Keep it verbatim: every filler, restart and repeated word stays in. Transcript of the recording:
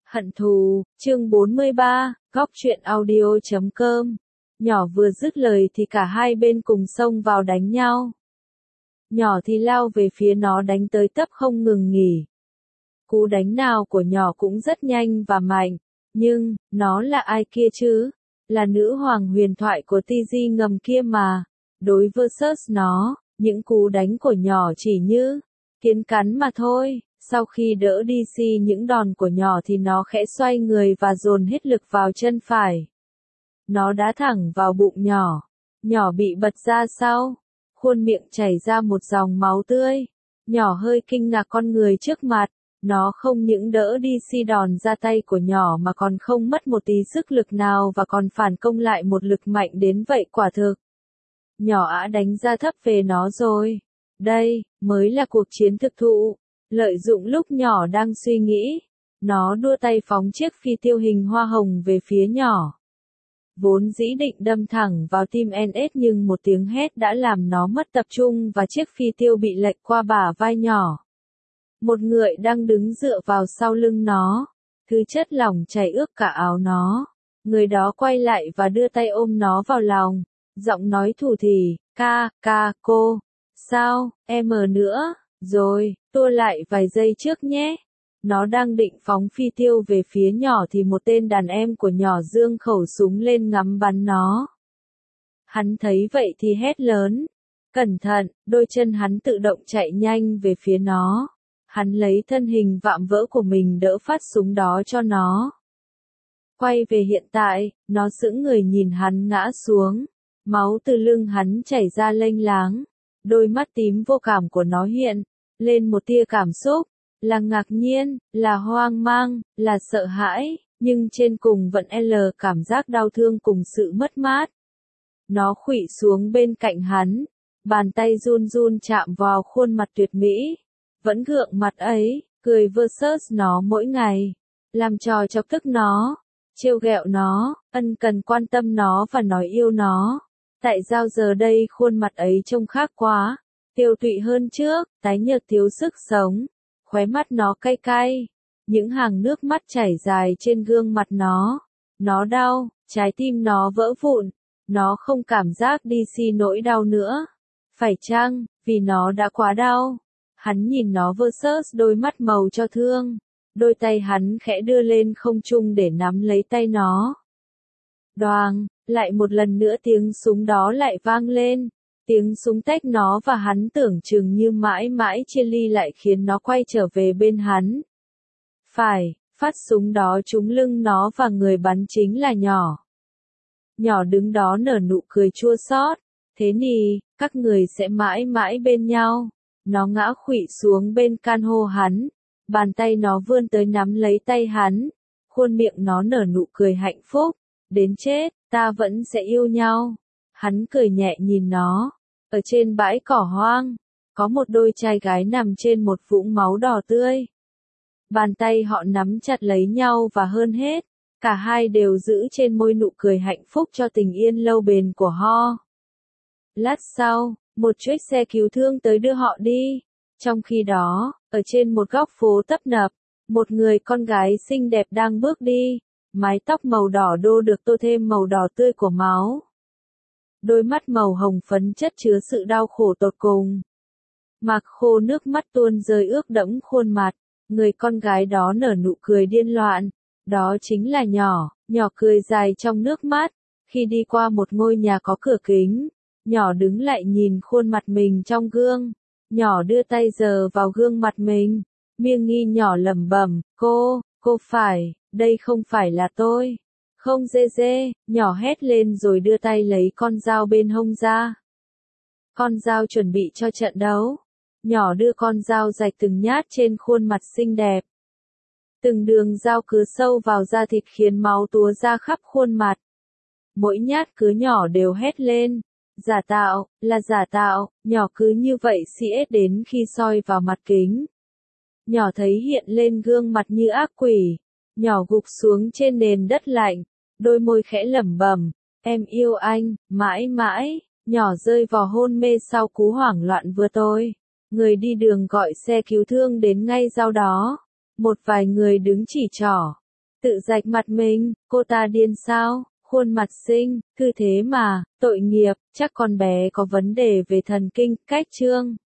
Hận thù, chương bốn mươi ba, góc truyện audio chấm com. Nhỏ vừa dứt lời thì cả hai bên cùng xông vào đánh nhau. Nhỏ thì lao về phía nó đánh tới tấp không ngừng nghỉ. Cú đánh nào của nhỏ cũng rất nhanh và mạnh, nhưng, nó là ai kia chứ? Là nữ hoàng huyền thoại của tê giê ngầm kia mà. Đối versus nó, những cú đánh của nhỏ chỉ như kiến cắn mà thôi. Sau khi đỡ đê xê những đòn của nhỏ thì nó khẽ xoay người và dồn hết lực vào chân phải. Nó đá thẳng vào bụng nhỏ. Nhỏ bị bật ra sau. Khuôn miệng chảy ra một dòng máu tươi. Nhỏ hơi kinh ngạc con người trước mặt. Nó không những đỡ đê xê đòn ra tay của nhỏ mà còn không mất một tí sức lực nào và còn phản công lại một lực mạnh đến vậy quả thực. Nhỏ đã đánh ra thấp về nó rồi. Đây, mới là cuộc chiến thực thụ. Lợi dụng lúc nhỏ đang suy nghĩ, nó đua tay phóng chiếc phi tiêu hình hoa hồng về phía nhỏ. Vốn dĩ định đâm thẳng vào tim en ét nhưng một tiếng hét đã làm nó mất tập trung và chiếc phi tiêu bị lệch qua bả vai nhỏ. Một người đang đứng dựa vào sau lưng nó, thứ chất lỏng chảy ướt cả áo nó. Người đó quay lại và đưa tay ôm nó vào lòng, giọng nói thủ thỉ, ca, ca, cô, sao, em ở nữa, rồi, tua lại vài giây trước nhé. Nó đang định phóng phi tiêu về phía nhỏ thì một tên đàn em của nhỏ giương khẩu súng lên ngắm bắn nó. Hắn thấy vậy thì hét lớn, cẩn thận, đôi chân hắn tự động chạy nhanh về phía nó. Hắn lấy thân hình vạm vỡ của mình đỡ phát súng đó cho nó. Quay về hiện tại, nó sững người nhìn hắn ngã xuống. Máu từ lưng hắn chảy ra lênh láng. Đôi mắt tím vô cảm của nó hiện lên một tia cảm xúc, là ngạc nhiên, là hoang mang, là sợ hãi, nhưng trên cùng vẫn L cảm giác đau thương cùng sự mất mát. Nó khuỵu xuống bên cạnh hắn, bàn tay run run chạm vào khuôn mặt tuyệt mỹ, vẫn gượng mặt ấy, cười versus nó mỗi ngày, làm trò chọc tức nó, trêu ghẹo nó, ân cần quan tâm nó và nói yêu nó. Tại sao giờ đây khuôn mặt ấy trông khác quá, tiêu tụy hơn trước, tái nhợt thiếu sức sống, khóe mắt nó cay cay, những hàng nước mắt chảy dài trên gương mặt nó. Nó đau, trái tim nó vỡ vụn, nó không cảm giác đê xê nỗi đau nữa. Phải chăng, vì nó đã quá đau? Hắn nhìn nó versus đôi mắt màu cho thương, đôi tay hắn khẽ đưa lên không trung để nắm lấy tay nó. Đoàng, lại một lần nữa tiếng súng đó lại vang lên, tiếng súng tách nó và hắn tưởng chừng như mãi mãi chia ly lại khiến nó quay trở về bên hắn. Phải, phát súng đó trúng lưng nó và người bắn chính là nhỏ. Nhỏ đứng đó nở nụ cười chua xót, thế nì, các người sẽ mãi mãi bên nhau. Nó ngã khuỵu xuống bên can hô hắn, bàn tay nó vươn tới nắm lấy tay hắn, khuôn miệng nó nở nụ cười hạnh phúc. Đến chết, ta vẫn sẽ yêu nhau. Hắn cười nhẹ nhìn nó. Ở trên bãi cỏ hoang, có một đôi trai gái nằm trên một vũng máu đỏ tươi. Bàn tay họ nắm chặt lấy nhau và hơn hết, cả hai đều giữ trên môi nụ cười hạnh phúc cho tình yên lâu bền của họ. Lát sau, một chiếc xe cứu thương tới đưa họ đi. Trong khi đó, ở trên một góc phố tấp nập, một người con gái xinh đẹp đang bước đi. Mái tóc màu đỏ đô được tô thêm màu đỏ tươi của máu. Đôi mắt màu hồng phấn chất chứa sự đau khổ tột cùng. Mạc khô nước mắt tuôn rơi ướt đẫm khuôn mặt. Người con gái đó nở nụ cười điên loạn. Đó chính là nhỏ. Nhỏ cười dài trong nước mắt. Khi đi qua một ngôi nhà có cửa kính, nhỏ đứng lại nhìn khuôn mặt mình trong gương. Nhỏ đưa tay sờ vào gương mặt mình. Miệng nghi nhỏ lẩm bẩm, cô, cô phải. Đây không phải là tôi. Không dê dê, nhỏ hét lên rồi đưa tay lấy con dao bên hông ra. Con dao chuẩn bị cho trận đấu. Nhỏ đưa con dao rạch từng nhát trên khuôn mặt xinh đẹp. Từng đường dao cứ sâu vào da thịt khiến máu túa ra khắp khuôn mặt. Mỗi nhát cứ nhỏ đều hét lên. Giả tạo, là giả tạo, nhỏ cứ như vậy xê ét đến khi soi vào mặt kính. Nhỏ thấy hiện lên gương mặt như ác quỷ. Nhỏ gục xuống trên nền đất lạnh, đôi môi khẽ lẩm bẩm, em yêu anh, mãi mãi. Nhỏ rơi vào hôn mê sau cú hoảng loạn vừa tôi. Người đi đường gọi xe cứu thương đến ngay sau đó. Một vài người đứng chỉ trỏ, tự rạch mặt mình, cô ta điên sao, khuôn mặt xinh, cứ thế mà, tội nghiệp, chắc con bé có vấn đề về thần kinh, cách trương.